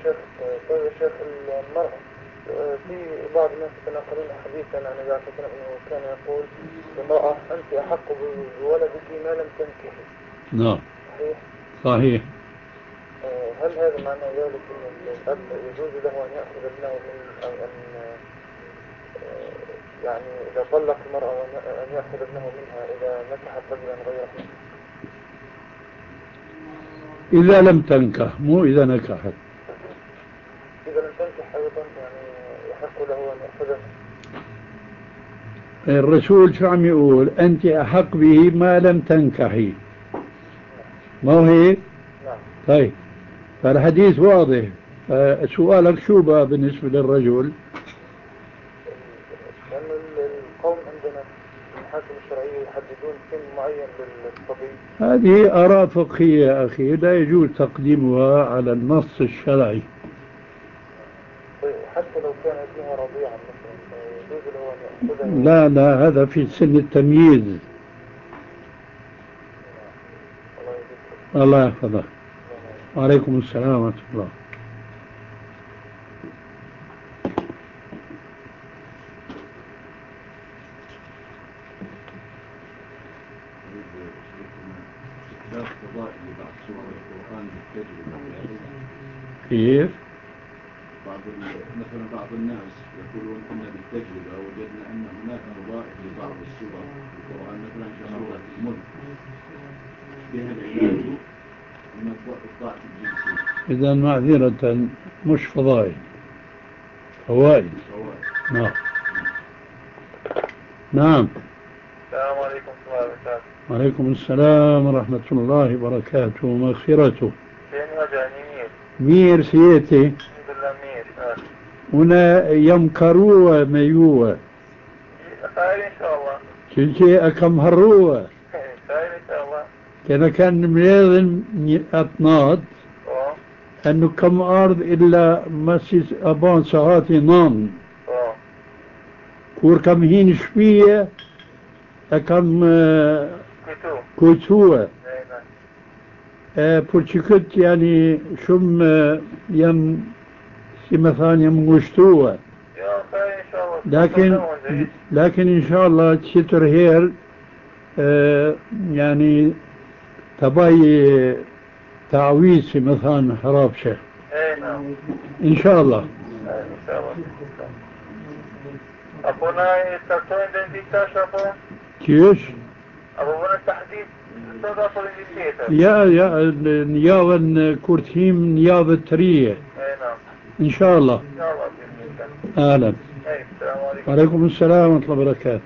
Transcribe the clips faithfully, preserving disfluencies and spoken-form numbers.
شيخ طيب يا شيخ المرأة في بعض الناس يتناقلون حديثا عن النبي عليه الصلاة والسلام أنه كان يقول المرأة أنت أحق بولدك ما لم تنكحي. نعم صحيح؟ صحيح. هل هذا معنى ذلك أن الأب يجوز له أن يأخذ ابنه من أو أن يعني إذا طلق المرأة أن يأخذ ابنه منها إذا نكحت رجلا غيره؟ إذا لم تنكح مو إذا نكحت. إذا لم تنكح أيضا يعني يحق له أن يأخذه. الرسول شو عم يقول؟ أنت أحق به ما لم تنكحي، ما هو هيك؟ نعم. طيب فالحديث واضح. سؤالك شو بقى بالنسبة للرجل؟ لأن القوم عندنا المحاكم الشرعية يحددون سن معين للصبي. هذه آراء فقهية يا أخي، لا يجوز تقديمها على النص الشرعي. حتى لو كان ابنها رضيعا مثلا يجوز له أن يأخذه؟ لا لا، هذا في سن التمييز. الله يحفظك. وعليكم السلام ورحمة الله. كيف؟ بعض مثلا بعض الناس يقولون ان بالتجربه وجدنا ان هناك وظائف لبعض السور في القران مثلا كسوره الملك بها العلاج من الضعف الجنسي. إذا معذرة مش فضائل، فوائد. نعم نعم. السلام عليكم ورحمة الله وبركاته. وعليكم السلام ورحمة الله وبركاته ومغفرته. فين وجعني مير؟ مير سيتي. الحمد لله مير. آه. هنا يمكروا ميوة. خير إن شاء الله. شلتي أكم هروة. خير إن شاء الله. كان كان مليون أطناد. أوه. أنه كم أرض إلا مسيس أبان ساعاتي نام. أوه. كور كم هين شبيه أكم كتو. كتوة. نعم. بورتشكت يعني شم يم مثلا يم غشتوة. يا خير إن شاء الله. لكن لكن إن شاء الله تشتر هير آه يعني تباي تعويض مثلا حراب شيخ. اي نعم. إن شاء الله. ان شاء الله. أبونا يستطيعون دنديكا شافون؟ كيش؟ أبونا التحديد استضافوا دنديكا. يا يا النيابة كورتيم نيابة ترية. اي نعم. إن شاء الله. إن شاء الله بإذن الله. أهلا. اي السلام عليكم. وعليكم السلام ورحمة الله وبركاته.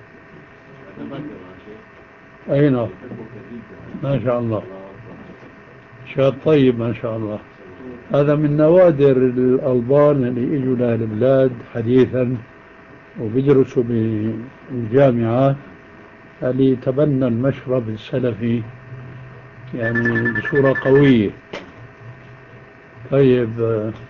أي نعم. ما شاء الله. شاب طيب ما شاء الله. هذا من نوادر الألبان اللي اجوا لهذه البلاد حديثا وبيدرسوا بالجامعات اللي تبنى المشرب السلفي يعني بصورة قوية. طيب